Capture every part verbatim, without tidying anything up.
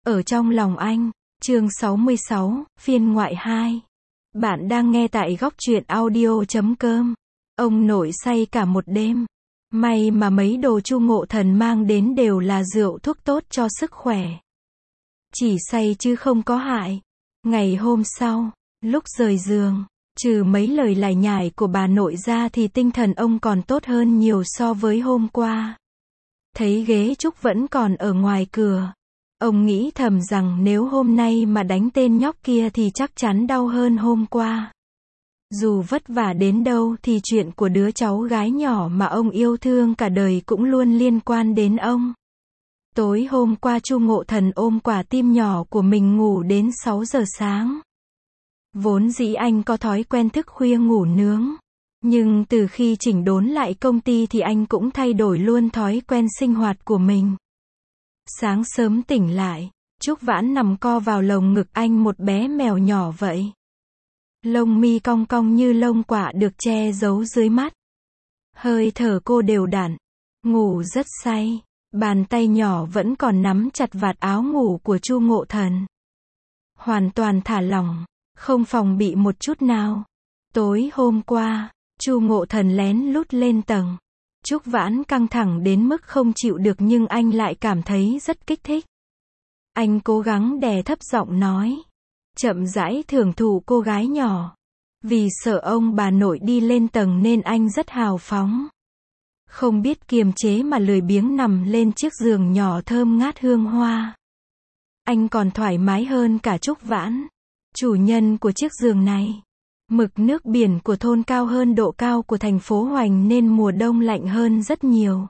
Ở trong lòng anh, chương sáu mươi sáu, phiên ngoại hai. Bạn đang nghe tại góc truyện audio chấm com. Ông nội say cả một đêm. May mà mấy đồ Chu Ngộ Thần mang đến đều là rượu thuốc tốt cho sức khỏe. Chỉ say chứ không có hại. Ngày hôm sau, lúc rời giường, trừ mấy lời lải nhải của bà nội ra thì tinh thần ông còn tốt hơn nhiều so với hôm qua. Thấy ghế trúc vẫn còn ở ngoài cửa. Ông nghĩ thầm rằng nếu hôm nay mà đánh tên nhóc kia thì chắc chắn đau hơn hôm qua. Dù vất vả đến đâu thì chuyện của đứa cháu gái nhỏ mà ông yêu thương cả đời cũng luôn liên quan đến ông. Tối hôm qua Chu Ngộ Thần ôm quả tim nhỏ của mình ngủ đến sáu giờ sáng. Vốn dĩ anh có thói quen thức khuya ngủ nướng. Nhưng từ khi chỉnh đốn lại công ty thì anh cũng thay đổi luôn thói quen sinh hoạt của mình. Sáng sớm tỉnh lại, Trúc Vãn nằm co vào lồng ngực anh một bé mèo nhỏ vậy. Lông mi cong cong như lông quạ được che giấu dưới mắt. Hơi thở cô đều đặn, ngủ rất say, bàn tay nhỏ vẫn còn nắm chặt vạt áo ngủ của Chu Ngộ Thần. Hoàn toàn thả lỏng, không phòng bị một chút nào. Tối hôm qua, Chu Ngộ Thần lén lút lên tầng. Trúc Vãn căng thẳng đến mức không chịu được nhưng anh lại cảm thấy rất kích thích. Anh cố gắng đè thấp giọng nói. Chậm rãi thưởng thụ cô gái nhỏ. Vì sợ ông bà nội đi lên tầng nên anh rất hào phóng. Không biết kiềm chế mà lười biếng nằm lên chiếc giường nhỏ thơm ngát hương hoa. Anh còn thoải mái hơn cả Trúc Vãn, chủ nhân của chiếc giường này. Mực nước biển của thôn cao hơn độ cao của thành phố Hoành nên mùa đông lạnh hơn rất nhiều.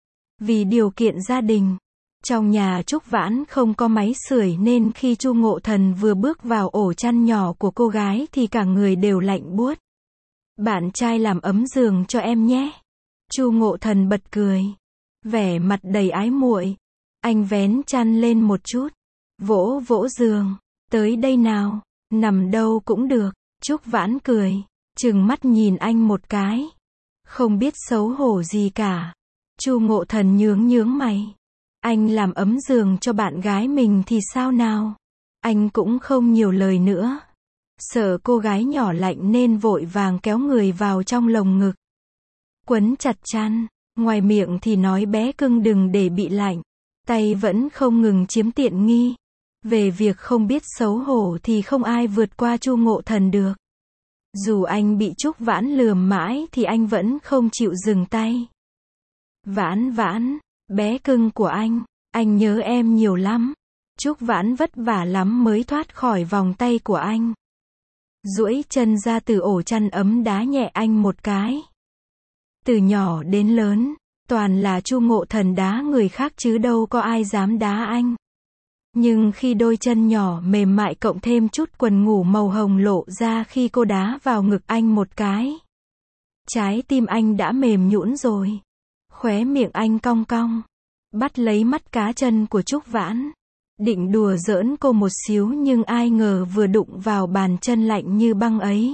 Vì điều kiện gia đình, trong nhà Trúc Vãn không có máy sưởi nên khi Chu Ngộ Thần vừa bước vào ổ chăn nhỏ của cô gái thì cả người đều lạnh buốt. Bạn trai làm ấm giường cho em nhé. Chu Ngộ Thần bật cười, vẻ mặt đầy ái muội. Anh vén chăn lên một chút, vỗ vỗ giường, tới đây nào, nằm đâu cũng được. Trúc Vãn cười, trừng mắt nhìn anh một cái. Không biết xấu hổ gì cả. Chu Ngộ Thần nhướng nhướng mày. Anh làm ấm giường cho bạn gái mình thì sao nào? Anh cũng không nhiều lời nữa. Sợ cô gái nhỏ lạnh nên vội vàng kéo người vào trong lồng ngực. Quấn chặt chăn, ngoài miệng thì nói bé cưng đừng để bị lạnh. Tay vẫn không ngừng chiếm tiện nghi. Về việc không biết xấu hổ thì không ai vượt qua Chu Ngộ Thần được. Dù anh bị Trúc Vãn lườm mãi thì anh vẫn không chịu dừng tay. Vãn Vãn, bé cưng của anh, anh nhớ em nhiều lắm. Trúc Vãn vất vả lắm mới thoát khỏi vòng tay của anh. Duỗi chân ra từ ổ chăn ấm đá nhẹ anh một cái. Từ nhỏ đến lớn, toàn là Chu Ngộ Thần đá người khác chứ đâu có ai dám đá anh. Nhưng khi đôi chân nhỏ mềm mại cộng thêm chút quần ngủ màu hồng lộ ra khi cô đá vào ngực anh một cái. Trái tim anh đã mềm nhũn rồi. Khóe miệng anh cong cong. Bắt lấy mắt cá chân của Trúc Vãn. Định đùa giỡn cô một xíu nhưng ai ngờ vừa đụng vào bàn chân lạnh như băng ấy.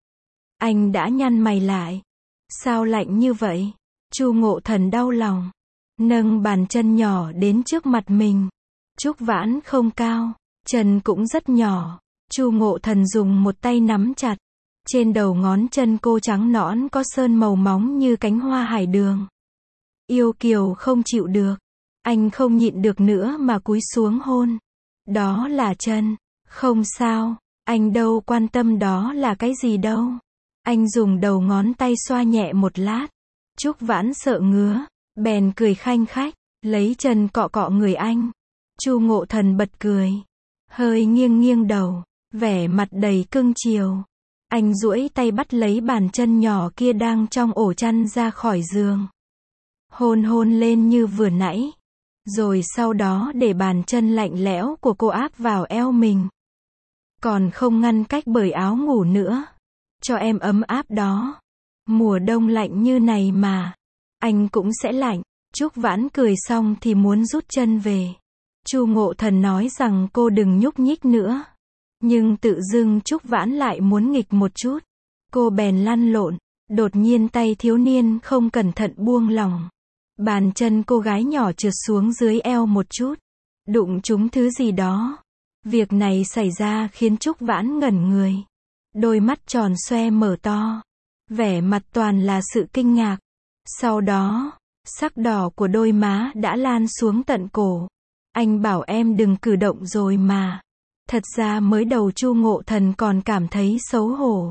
Anh đã nhăn mày lại. Sao lạnh như vậy? Chu Ngộ Thần đau lòng. Nâng bàn chân nhỏ đến trước mặt mình. Trúc Vãn không cao, chân cũng rất nhỏ. Chu Ngộ Thần dùng một tay nắm chặt. Trên đầu ngón chân cô trắng nõn có sơn màu móng như cánh hoa hải đường. Yêu kiều không chịu được. Anh không nhịn được nữa mà cúi xuống hôn. Đó là chân. Không sao, anh đâu quan tâm đó là cái gì đâu. Anh dùng đầu ngón tay xoa nhẹ một lát. Trúc Vãn sợ ngứa, bèn cười khanh khách, lấy chân cọ cọ người anh. Chu Ngộ Thần bật cười, hơi nghiêng nghiêng đầu, vẻ mặt đầy cưng chiều. Anh duỗi tay bắt lấy bàn chân nhỏ kia đang trong ổ chăn ra khỏi giường. Hôn hôn lên như vừa nãy. Rồi sau đó để bàn chân lạnh lẽo của cô áp vào eo mình. Còn không ngăn cách bởi áo ngủ nữa. Cho em ấm áp đó. Mùa đông lạnh như này mà. Anh cũng sẽ lạnh. Trúc Vãn cười xong thì muốn rút chân về. Chu Ngộ Thần nói rằng cô đừng nhúc nhích nữa. Nhưng tự dưng Trúc Vãn lại muốn nghịch một chút. Cô bèn lăn lộn. Đột nhiên tay thiếu niên không cẩn thận buông lỏng. Bàn chân cô gái nhỏ trượt xuống dưới eo một chút. đụng trúng thứ gì đó. Việc này xảy ra khiến Trúc Vãn ngẩn người. Đôi mắt tròn xoe mở to. Vẻ mặt toàn là sự kinh ngạc. Sau đó, sắc đỏ của đôi má đã lan xuống tận cổ. Anh bảo em đừng cử động rồi mà. Thật ra mới đầu Chu Ngộ Thần còn cảm thấy xấu hổ.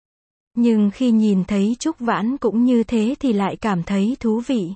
Nhưng khi nhìn thấy Trúc Vãn cũng như thế thì lại cảm thấy thú vị.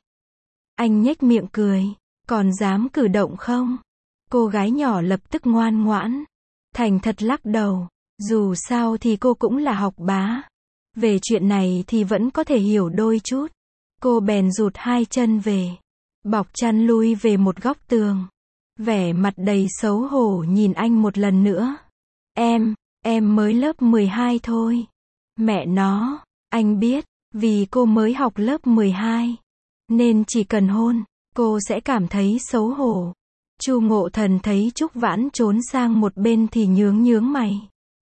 Anh nhếch miệng cười. Còn dám cử động không? Cô gái nhỏ lập tức ngoan ngoãn. Thành thật lắc đầu. Dù sao thì cô cũng là học bá. Về chuyện này thì vẫn có thể hiểu đôi chút. Cô bèn rụt hai chân về. Bọc chăn lui về một góc tường. Vẻ mặt đầy xấu hổ nhìn anh một lần nữa. Em, em mới lớp mười hai thôi. Mẹ nó, anh biết, vì cô mới học lớp mười hai. Nên chỉ cần hôn, cô sẽ cảm thấy xấu hổ. Chu Ngộ Thần thấy Trúc Vãn trốn sang một bên thì nhướng nhướng mày.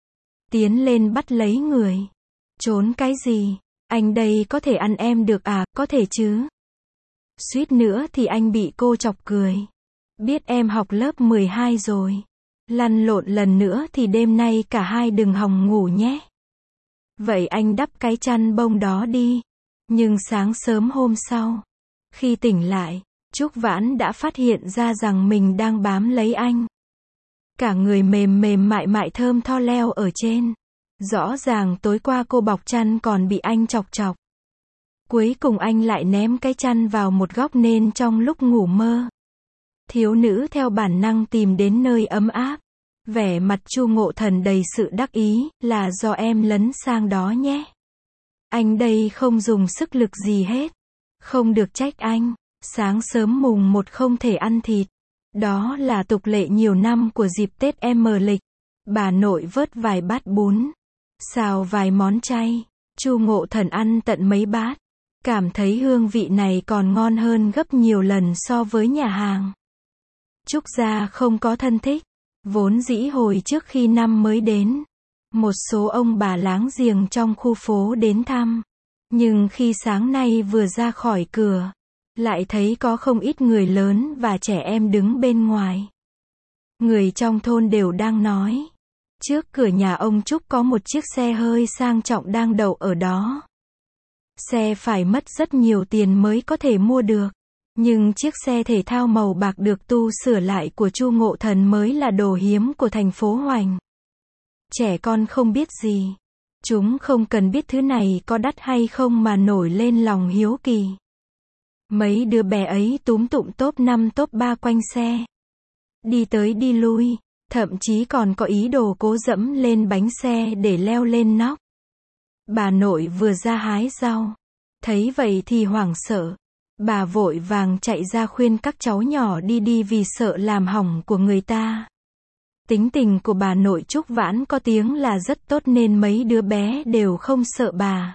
Tiến lên bắt lấy người. Trốn cái gì? Anh đây có thể ăn em được à, có thể chứ? Suýt nữa thì anh bị cô chọc cười. Biết em học lớp mười hai rồi. Lăn lộn lần nữa thì đêm nay cả hai đừng hòng ngủ nhé. Vậy anh đắp cái chăn bông đó đi. Nhưng sáng sớm hôm sau, khi tỉnh lại, Trúc Vãn đã phát hiện ra rằng mình đang bám lấy anh. Cả người mềm mềm mại mại thơm tho leo ở trên. Rõ ràng tối qua cô bọc chăn còn bị anh chọc chọc. Cuối cùng anh lại ném cái chăn vào một góc nên trong lúc ngủ mơ, thiếu nữ theo bản năng tìm đến nơi ấm áp. Vẻ mặt Chu Ngộ Thần đầy sự đắc ý, là do em lấn sang đó nhé. Anh đây không dùng sức lực gì hết. Không được trách anh. Sáng sớm mùng một không thể ăn thịt. Đó là tục lệ nhiều năm của dịp Tết âm lịch. Bà nội vớt vài bát bún, xào vài món chay. Chu Ngộ Thần ăn tận mấy bát. Cảm thấy hương vị này còn ngon hơn gấp nhiều lần so với nhà hàng. Trúc gia không có thân thích. Vốn dĩ hồi trước khi năm mới đến, một số ông bà láng giềng trong khu phố đến thăm. Nhưng khi sáng nay vừa ra khỏi cửa, lại thấy có không ít người lớn và trẻ em đứng bên ngoài. Người trong thôn đều đang nói. Trước cửa nhà ông Trúc có một chiếc xe hơi sang trọng đang đậu ở đó. Xe phải mất rất nhiều tiền mới có thể mua được. Nhưng chiếc xe thể thao màu bạc được tu sửa lại của Chu Ngộ Thần mới là đồ hiếm của thành phố Hoành. Trẻ con không biết gì. Chúng không cần biết thứ này có đắt hay không mà nổi lên lòng hiếu kỳ. Mấy đứa bé ấy túm tụm top năm top ba quanh xe. Đi tới đi lui, thậm chí còn có ý đồ cố dẫm lên bánh xe để leo lên nóc. Bà nội vừa ra hái rau. Thấy vậy thì hoảng sợ. Bà vội vàng chạy ra khuyên các cháu nhỏ đi đi vì sợ làm hỏng của người ta. Tính tình của bà nội Trúc Vãn có tiếng là rất tốt nên mấy đứa bé đều không sợ bà.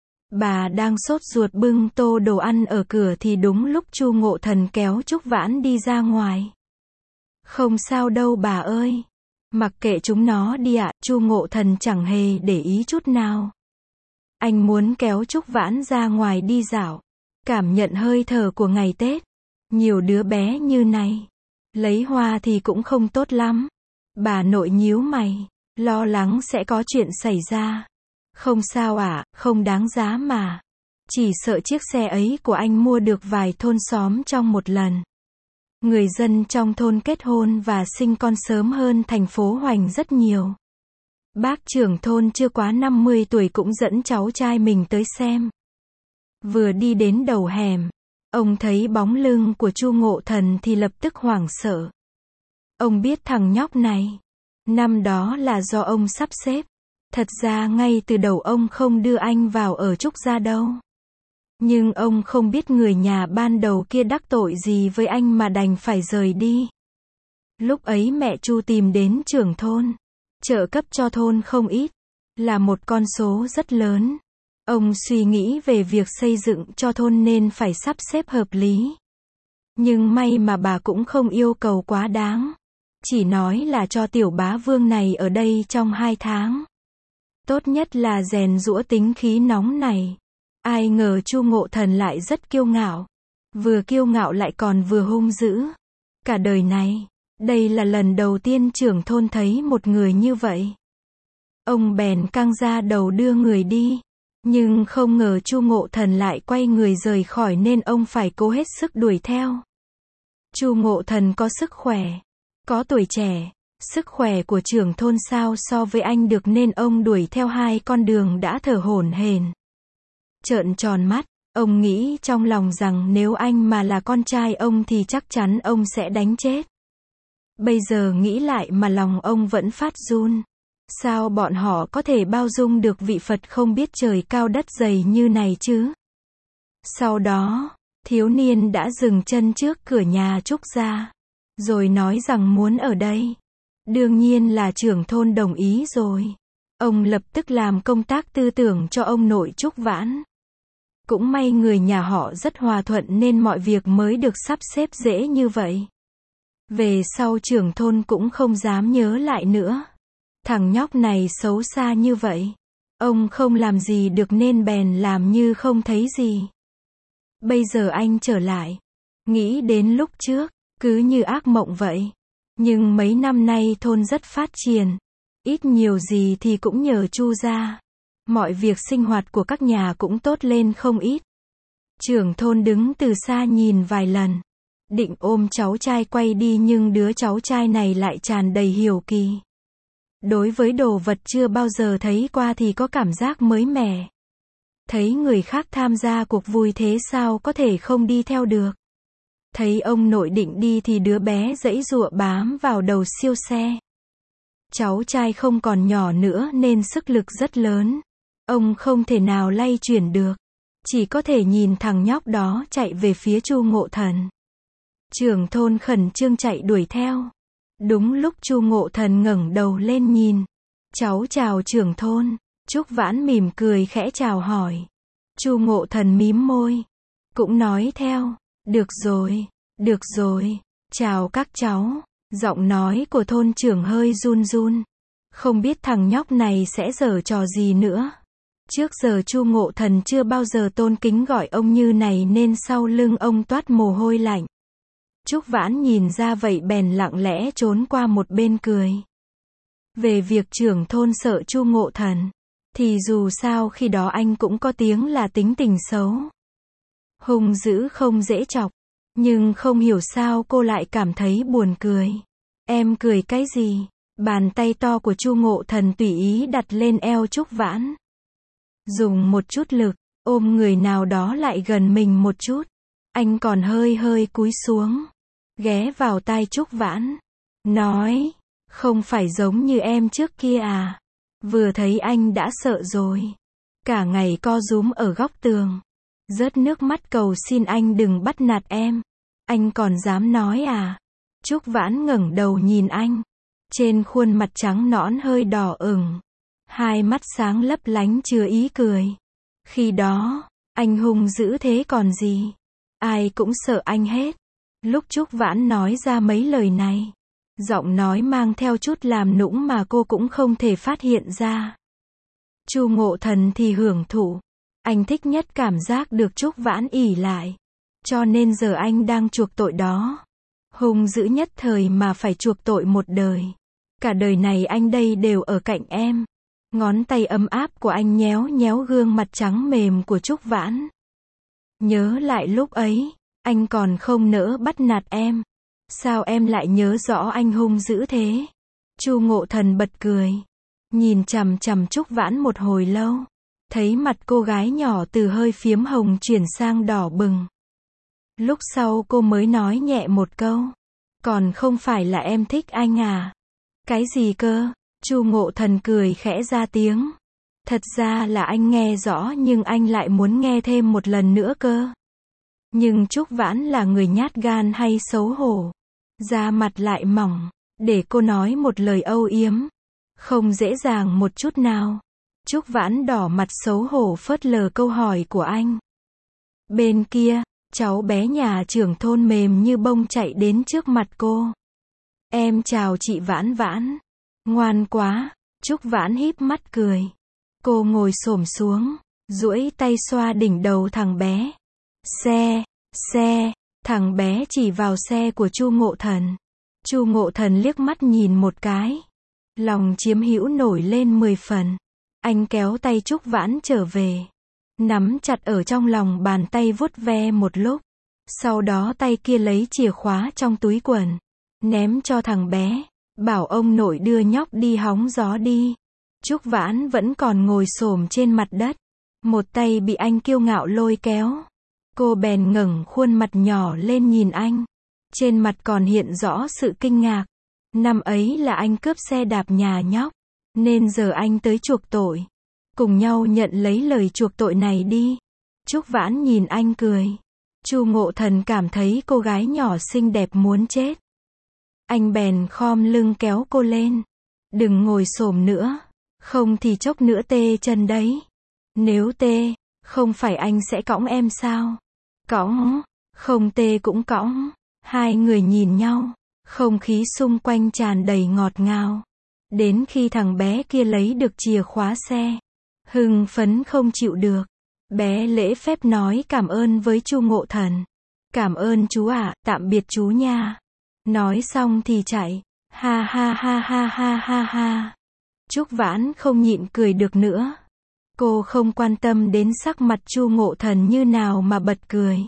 Bà đang sốt ruột bưng tô đồ ăn ở cửa thì đúng lúc Chu Ngộ Thần kéo Trúc Vãn đi ra ngoài. Không sao đâu bà ơi. Mặc kệ chúng nó đi ạ, Chu Ngộ Thần chẳng hề để ý chút nào. Anh muốn kéo Trúc Vãn ra ngoài đi dạo. Cảm nhận hơi thở của ngày Tết. Nhiều đứa bé như này. Lấy hoa thì cũng không tốt lắm. Bà nội nhíu mày. Lo lắng sẽ có chuyện xảy ra. Không sao ạ, à, không đáng giá mà. Chỉ sợ chiếc xe ấy của anh mua được vài thôn xóm trong một lần. Người dân trong thôn kết hôn và sinh con sớm hơn thành phố Hoành rất nhiều. Bác trưởng thôn chưa quá năm mươi tuổi cũng dẫn cháu trai mình tới xem. Vừa đi đến đầu hẻm, ông thấy bóng lưng của Chu Ngộ Thần thì lập tức hoảng sợ. Ông biết thằng nhóc này, năm đó là do ông sắp xếp. Thật ra ngay từ đầu ông không đưa anh vào ở Trúc gia đâu. Nhưng ông không biết người nhà ban đầu kia đắc tội gì với anh mà đành phải rời đi. Lúc ấy mẹ Chu tìm đến trưởng thôn, trợ cấp cho thôn không ít, là một con số rất lớn. Ông suy nghĩ về việc xây dựng cho thôn nên phải sắp xếp hợp lý. Nhưng may mà bà cũng không yêu cầu quá đáng. Chỉ nói là cho tiểu bá vương này ở đây trong hai tháng. Tốt nhất là rèn giũa tính khí nóng này. Ai ngờ Chu Ngộ Thần lại rất kiêu ngạo. Vừa kiêu ngạo lại còn vừa hung dữ. Cả đời này, Đây là lần đầu tiên trưởng thôn thấy một người như vậy. Ông bèn căng ra đầu đưa người đi. Nhưng không ngờ Chu Ngộ Thần lại quay người rời khỏi nên ông phải cố hết sức đuổi theo. Chu Ngộ Thần có sức khỏe, có tuổi trẻ, sức khỏe của trưởng thôn sao so với anh được nên ông đuổi theo hai con đường đã thở hổn hển. Trợn tròn mắt, ông nghĩ trong lòng rằng nếu anh mà là con trai ông thì chắc chắn ông sẽ đánh chết. Bây giờ nghĩ lại mà lòng ông vẫn phát run. Sao bọn họ có thể bao dung được vị Phật không biết trời cao đất dày như này chứ? Sau đó, thiếu niên đã dừng chân trước cửa nhà Trúc gia, rồi nói rằng muốn ở đây. Đương nhiên là trưởng thôn đồng ý rồi. Ông lập tức làm công tác tư tưởng cho ông nội Trúc Vãn. Cũng may người nhà họ rất hòa thuận nên mọi việc mới được sắp xếp dễ như vậy. Về sau trưởng thôn cũng không dám nhớ lại nữa. Thằng nhóc này xấu xa như vậy. Ông không làm gì được nên bèn làm như không thấy gì. Bây giờ anh trở lại. Nghĩ đến lúc trước, cứ như ác mộng vậy. Nhưng mấy năm nay thôn rất phát triển. Ít nhiều gì thì cũng nhờ Chu gia. Mọi việc sinh hoạt của các nhà cũng tốt lên không ít. Trưởng thôn đứng từ xa nhìn vài lần. Định ôm cháu trai quay đi nhưng đứa cháu trai này lại tràn đầy hiếu kỳ. Đối với đồ vật chưa bao giờ thấy qua thì có cảm giác mới mẻ. Thấy người khác tham gia cuộc vui thế sao có thể không đi theo được. Thấy ông nội định đi thì đứa bé giãy giụa bám vào đầu siêu xe. Cháu trai không còn nhỏ nữa nên sức lực rất lớn. Ông không thể nào lay chuyển được. Chỉ có thể nhìn thằng nhóc đó chạy về phía Chu Ngộ Thần. Trưởng thôn khẩn trương chạy đuổi theo. Đúng lúc Chu Ngộ Thần ngẩng đầu lên nhìn. Cháu chào trưởng thôn. Trúc Vãn mỉm cười khẽ chào hỏi. Chu Ngộ Thần mím môi. Cũng nói theo. Được rồi, được rồi. Chào các cháu. Giọng nói của thôn trưởng hơi run run. Không biết thằng nhóc này sẽ giở trò gì nữa. Trước giờ Chu Ngộ Thần chưa bao giờ tôn kính gọi ông như này nên sau lưng ông toát mồ hôi lạnh. Trúc Vãn nhìn ra vậy bèn lặng lẽ trốn qua một bên cười. Về việc trưởng thôn sợ Chu Ngộ Thần, thì dù sao khi đó anh cũng có tiếng là tính tình xấu. Hung dữ không dễ chọc, nhưng không hiểu sao cô lại cảm thấy buồn cười. Em cười cái gì? Bàn tay to của Chu Ngộ Thần tùy ý đặt lên eo Trúc Vãn. Dùng một chút lực, ôm người nào đó lại gần mình một chút. Anh còn hơi hơi cúi xuống. Ghé vào tai Trúc Vãn. Nói, không phải giống như em trước kia à. Vừa thấy anh đã sợ rồi. Cả ngày co rúm ở góc tường. Rớt nước mắt cầu xin anh đừng bắt nạt em. Anh còn dám nói à. Trúc Vãn ngẩng đầu nhìn anh. Trên khuôn mặt trắng nõn hơi đỏ ửng. Hai mắt sáng lấp lánh chứa ý cười. Khi đó, anh hung dữ thế còn gì. Ai cũng sợ anh hết. Lúc Trúc Vãn nói ra mấy lời này, giọng nói mang theo chút làm nũng mà cô cũng không thể phát hiện ra. Chu Ngộ Thần thì hưởng thụ. Anh thích nhất cảm giác được Trúc Vãn ỷ lại. Cho nên giờ anh đang chuộc tội đó. Hung dữ nhất thời mà phải chuộc tội một đời. Cả đời này anh đây đều ở cạnh em. Ngón tay ấm áp của anh nhéo nhéo gương mặt trắng mềm của Trúc Vãn. Nhớ lại lúc ấy, anh còn không nỡ bắt nạt em. Sao em lại nhớ rõ anh hung dữ thế? Chu Ngộ Thần bật cười. Nhìn chằm chằm Trúc Vãn một hồi lâu. Thấy mặt cô gái nhỏ từ hơi phiếm hồng chuyển sang đỏ bừng. Lúc sau cô mới nói nhẹ một câu. Còn không phải là em thích anh à? Cái gì cơ? Chu Ngộ Thần cười khẽ ra tiếng. Thật ra là anh nghe rõ nhưng anh lại muốn nghe thêm một lần nữa cơ. Nhưng Trúc Vãn là người nhát gan hay xấu hổ. Da mặt lại mỏng. Để cô nói một lời âu yếm. Không dễ dàng một chút nào. Trúc Vãn đỏ mặt xấu hổ phớt lờ câu hỏi của anh. Bên kia, cháu bé nhà trưởng thôn mềm như bông chạy đến trước mặt cô. Em chào chị Vãn Vãn. Ngoan quá. Trúc Vãn híp mắt cười. Cô ngồi xổm xuống, duỗi tay xoa đỉnh đầu thằng bé. Xe, xe, thằng bé chỉ vào xe của Chu Ngộ Thần. Chu Ngộ Thần liếc mắt nhìn một cái. Lòng chiếm hữu nổi lên mười phần. Anh kéo tay Trúc Vãn trở về. Nắm chặt ở trong lòng bàn tay vuốt ve một lúc. Sau đó tay kia lấy chìa khóa trong túi quần. Ném cho thằng bé. Bảo ông nội đưa nhóc đi hóng gió đi. Trúc Vãn vẫn còn ngồi xổm trên mặt đất. Một tay bị anh kiêu ngạo lôi kéo. Cô bèn ngẩng khuôn mặt nhỏ lên nhìn anh. Trên mặt còn hiện rõ sự kinh ngạc. Năm ấy là anh cướp xe đạp nhà nhóc. Nên giờ anh tới chuộc tội. Cùng nhau nhận lấy lời chuộc tội này đi. Trúc Vãn nhìn anh cười. Chu Ngộ Thần cảm thấy cô gái nhỏ xinh đẹp muốn chết. Anh bèn khom lưng kéo cô lên. Đừng ngồi xổm nữa. Không thì chốc nữa tê chân đấy. Nếu tê, không phải anh sẽ cõng em sao? Cõng, không tê cũng cõng. Hai người nhìn nhau. Không khí xung quanh tràn đầy ngọt ngào. Đến khi thằng bé kia lấy được chìa khóa xe. Hưng phấn không chịu được. Bé lễ phép nói cảm ơn với Chu Ngộ Thần. Cảm ơn chú ạ, à, tạm biệt chú nha. Nói xong thì chạy. Ha ha ha ha ha ha ha. Trúc Vãn không nhịn cười được nữa. Cô không quan tâm đến sắc mặt Chu Ngộ Thần như nào mà bật cười.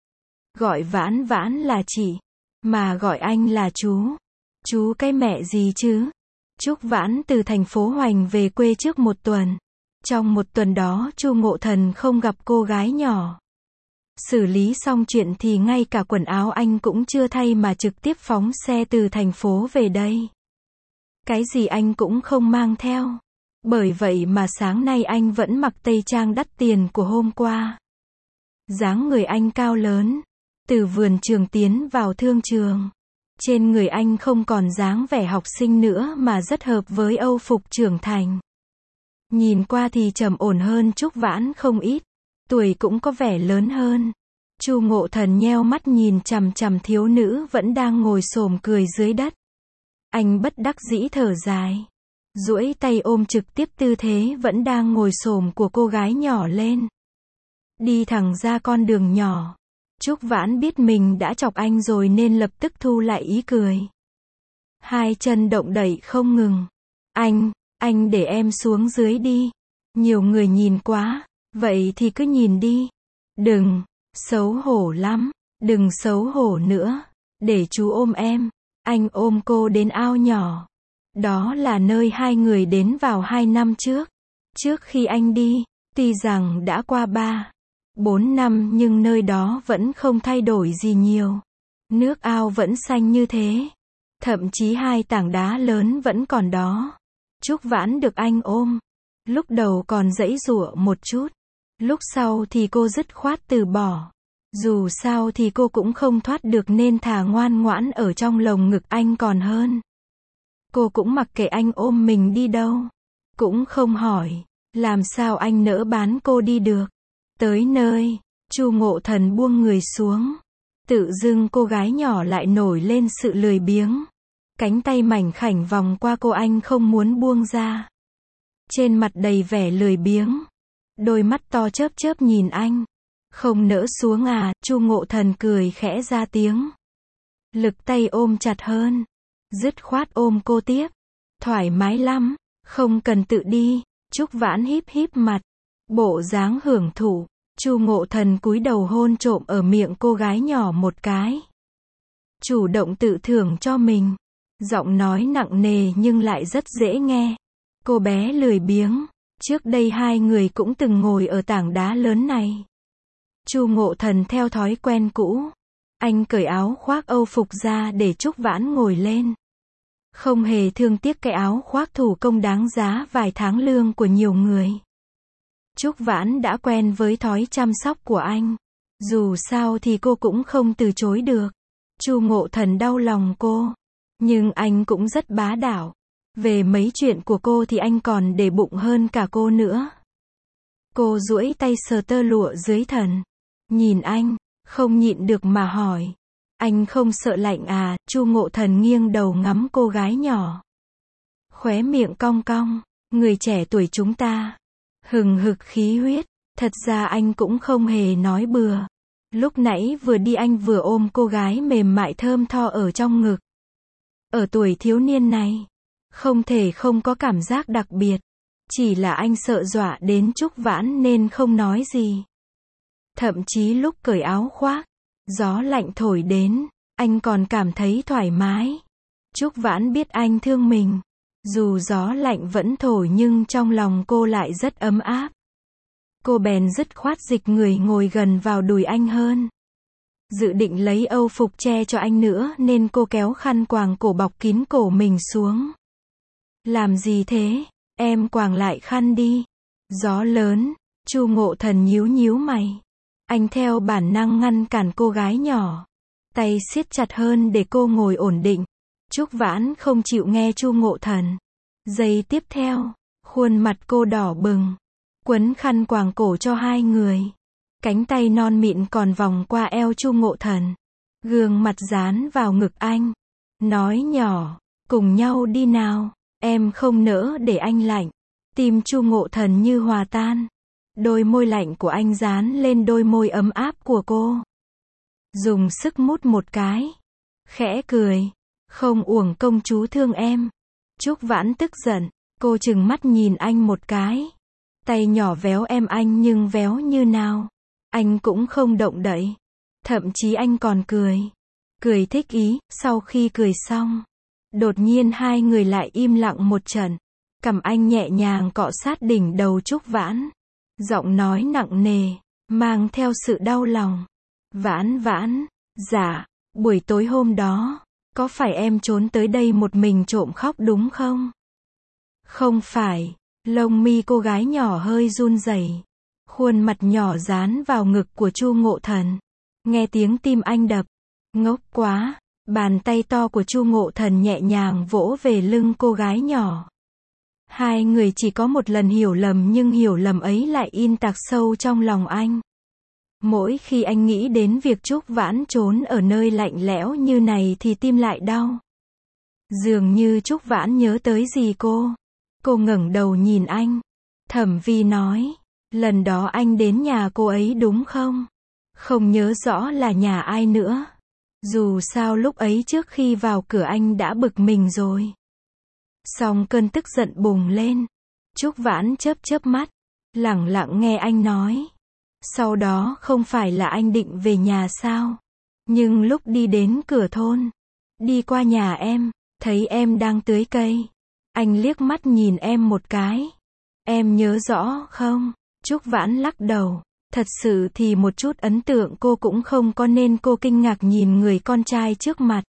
Gọi Vãn Vãn là chị. Mà gọi anh là chú. Chú cái mẹ gì chứ? Trúc Vãn từ thành phố Hoành về quê trước một tuần. Trong một tuần đó Chu Ngộ Thần không gặp cô gái nhỏ. Xử lý xong chuyện thì ngay cả quần áo anh cũng chưa thay mà trực tiếp phóng xe từ thành phố về đây. Cái gì anh cũng không mang theo. Bởi vậy mà sáng nay anh vẫn mặc tây trang đắt tiền của hôm qua. Dáng người anh cao lớn. Từ vườn trường tiến vào thương trường. Trên người anh không còn dáng vẻ học sinh nữa mà rất hợp với âu phục trưởng thành. Nhìn qua thì trầm ổn hơn Trúc Vãn không ít. Tuổi cũng có vẻ lớn hơn. Chu Ngộ Thần nheo mắt nhìn chằm chằm thiếu nữ vẫn đang ngồi xổm cười dưới đất. Anh bất đắc dĩ thở dài. Duỗi tay ôm trực tiếp tư thế vẫn đang ngồi xổm của cô gái nhỏ lên. Đi thẳng ra con đường nhỏ. Trúc Vãn biết mình đã chọc anh rồi nên lập tức thu lại ý cười. Hai chân động đậy không ngừng. Anh, anh để em xuống dưới đi. Nhiều người nhìn quá. Vậy thì cứ nhìn đi. Đừng, xấu hổ lắm. Đừng xấu hổ nữa. Để chú ôm em. Anh ôm cô đến ao nhỏ. Đó là nơi hai người đến vào hai năm trước. Trước khi anh đi, tuy rằng đã qua ba, bốn năm nhưng nơi đó vẫn không thay đổi gì nhiều. Nước ao vẫn xanh như thế. Thậm chí hai tảng đá lớn vẫn còn đó. Trúc Vãn được anh ôm. Lúc đầu còn giãy giụa một chút. Lúc sau thì cô dứt khoát từ bỏ. Dù sao thì cô cũng không thoát được nên thà ngoan ngoãn ở trong lồng ngực anh còn hơn. Cô cũng mặc kệ anh ôm mình đi đâu. Cũng không hỏi. Làm sao anh nỡ bán cô đi được. Tới nơi, Chu Ngộ Thần buông người xuống. Tự dưng cô gái nhỏ lại nổi lên sự lười biếng. Cánh tay mảnh khảnh vòng qua cô anh không muốn buông ra. Trên mặt đầy vẻ lười biếng. Đôi mắt to chớp chớp nhìn anh. Không nỡ xuống à, Chu Ngộ Thần cười khẽ ra tiếng. Lực tay ôm chặt hơn. Dứt khoát ôm cô tiếp. Thoải mái lắm, không cần tự đi. Trúc Vãn híp híp mặt. Bộ dáng hưởng thụ. Chu Ngộ Thần cúi đầu hôn trộm ở miệng cô gái nhỏ một cái. Chủ động tự thưởng cho mình. Giọng nói nặng nề nhưng lại rất dễ nghe. Cô bé lười biếng. Trước đây hai người cũng từng ngồi ở tảng đá lớn này. Chu Ngộ Thần theo thói quen cũ. Anh cởi áo khoác âu phục ra để Trúc Vãn ngồi lên. Không hề thương tiếc cái áo khoác thủ công đáng giá vài tháng lương của nhiều người. Trúc Vãn đã quen với thói chăm sóc của anh. Dù sao thì cô cũng không từ chối được. Chu Ngộ Thần đau lòng cô. Nhưng anh cũng rất bá đạo. Về mấy chuyện của cô thì anh còn để bụng hơn cả cô nữa. Cô duỗi tay sờ tơ lụa dưới thần. Nhìn anh, không nhịn được mà hỏi. Anh không sợ lạnh à? Chu Ngộ Thần nghiêng đầu ngắm cô gái nhỏ. Khóe miệng cong cong. Người trẻ tuổi chúng ta. Hừng hực khí huyết. Thật ra anh cũng không hề nói bừa. Lúc nãy vừa đi anh vừa ôm cô gái mềm mại thơm tho ở trong ngực. Ở tuổi thiếu niên này, không thể không có cảm giác đặc biệt. Chỉ là anh sợ dọa đến Trúc Vãn nên không nói gì. Thậm chí lúc cởi áo khoác, gió lạnh thổi đến, anh còn cảm thấy thoải mái. Trúc Vãn biết anh thương mình. Dù gió lạnh vẫn thổi nhưng trong lòng cô lại rất ấm áp. Cô bèn dứt khoát dịch người ngồi gần vào đùi anh hơn. Dự định lấy âu phục che cho anh nữa nên cô kéo khăn quàng cổ bọc kín cổ mình xuống. Làm gì thế? Em quàng lại khăn đi. Gió lớn. Chu Ngộ Thần nhíu nhíu mày. Anh theo bản năng ngăn cản cô gái nhỏ. Tay siết chặt hơn để cô ngồi ổn định. Trúc Vãn không chịu nghe Chu Ngộ Thần. Giây tiếp theo, khuôn mặt cô đỏ bừng. Quấn khăn quàng cổ cho hai người. Cánh tay non mịn còn vòng qua eo Chu Ngộ Thần. Gương mặt dán vào ngực anh. Nói nhỏ, cùng nhau đi nào. Em không nỡ để anh lạnh. Tim Chu Ngộ Thần như hòa tan. Đôi môi lạnh của anh dán lên đôi môi ấm áp của cô. Dùng sức mút một cái. Khẽ cười. Không uổng công chú thương em. Trúc Vãn tức giận. Cô trừng mắt nhìn anh một cái. Tay nhỏ véo em anh nhưng véo như nào. Anh cũng không động đậy. Thậm chí anh còn cười. Cười thích ý. Sau khi cười xong, đột nhiên hai người lại im lặng một trận. Cằm anh nhẹ nhàng cọ sát đỉnh đầu Trúc Vãn. Giọng nói nặng nề, mang theo sự đau lòng. Vãn Vãn, dạ, buổi tối hôm đó, có phải em trốn tới đây một mình trộm khóc đúng không? Không phải. Lông mi cô gái nhỏ hơi run rẩy. Khuôn mặt nhỏ dán vào ngực của Chu Ngộ Thần. Nghe tiếng tim anh đập. Ngốc quá. Bàn tay to của Chu Ngộ Thần nhẹ nhàng vỗ về lưng cô gái nhỏ. Hai người chỉ có một lần hiểu lầm nhưng hiểu lầm ấy lại in tạc sâu trong lòng anh. Mỗi khi anh nghĩ đến việc Trúc Vãn trốn ở nơi lạnh lẽo như này thì tim lại đau. Dường như Trúc Vãn nhớ tới gì cô. Cô ngẩng đầu nhìn anh. Thẩm Vi nói, lần đó anh đến nhà cô ấy đúng không? Không nhớ rõ là nhà ai nữa. Dù sao lúc ấy trước khi vào cửa anh đã bực mình rồi. Xong cơn tức giận bùng lên. Trúc Vãn chớp chớp mắt, lẳng lặng nghe anh nói. Sau đó không phải là anh định về nhà sao? Nhưng lúc đi đến cửa thôn, đi qua nhà em, thấy em đang tưới cây. Anh liếc mắt nhìn em một cái. Em nhớ rõ không? Trúc Vãn lắc đầu. Thật sự thì một chút ấn tượng cô cũng không có nên cô kinh ngạc nhìn người con trai trước mặt.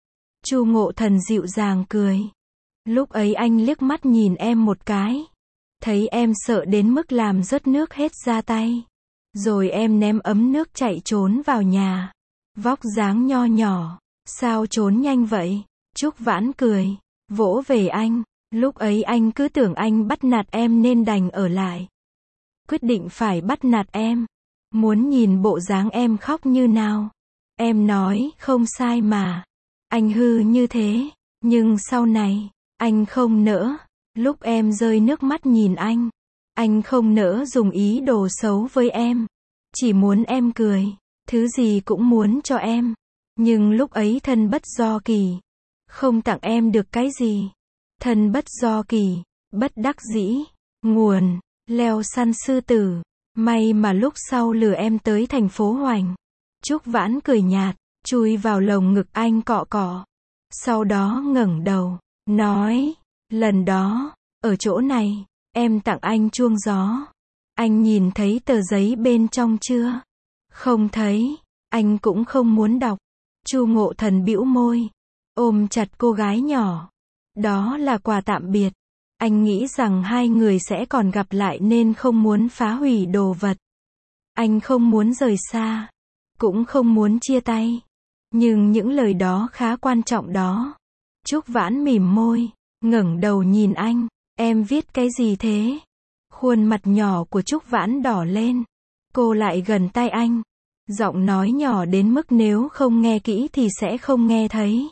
Chu Ngộ Thần dịu dàng cười. Lúc ấy anh liếc mắt nhìn em một cái. Thấy em sợ đến mức làm rớt nước hết ra tay. Rồi em ném ấm nước chạy trốn vào nhà. Vóc dáng nho nhỏ. Sao trốn nhanh vậy? Trúc Vãn cười. Vỗ về anh. Lúc ấy anh cứ tưởng anh bắt nạt em nên đành ở lại. Quyết định phải bắt nạt em. Muốn nhìn bộ dáng em khóc như nào. Em nói không sai mà. Anh hư như thế. Nhưng sau này, anh không nỡ. Lúc em rơi nước mắt nhìn anh, anh không nỡ dùng ý đồ xấu với em. Chỉ muốn em cười. Thứ gì cũng muốn cho em. Nhưng lúc ấy thân bất do kỳ. Không tặng em được cái gì. Thân bất do kỳ. Bất đắc dĩ. Nguồn. Leo săn sư tử. May mà lúc sau lừa em tới thành phố Hoành. Trúc Vãn cười nhạt, chui vào lồng ngực anh cọ cọ. Sau đó ngẩng đầu, nói, lần đó, ở chỗ này, em tặng anh chuông gió. Anh nhìn thấy tờ giấy bên trong chưa? Không thấy, anh cũng không muốn đọc. Chu Ngộ Thần bĩu môi, ôm chặt cô gái nhỏ. Đó là quà tạm biệt. Anh nghĩ rằng hai người sẽ còn gặp lại nên không muốn phá hủy đồ vật. Anh không muốn rời xa, cũng không muốn chia tay. Nhưng những lời đó khá quan trọng đó. Trúc Vãn mỉm môi, ngẩng đầu nhìn anh. Em viết cái gì thế? Khuôn mặt nhỏ của Trúc Vãn đỏ lên. Cô lại gần tai anh. Giọng nói nhỏ đến mức nếu không nghe kỹ thì sẽ không nghe thấy.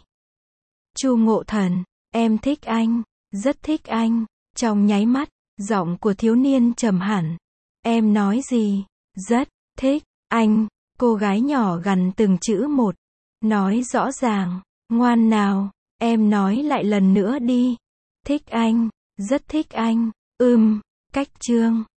Chu Ngộ Thần, em thích anh. Rất thích anh. Trong nháy mắt, giọng của thiếu niên trầm hẳn. Em nói gì? Rất thích anh. Cô gái nhỏ gằn từng chữ một. Nói rõ ràng. Ngoan nào. Em nói lại lần nữa đi. Thích anh. Rất thích anh. Ừm. Cách chương.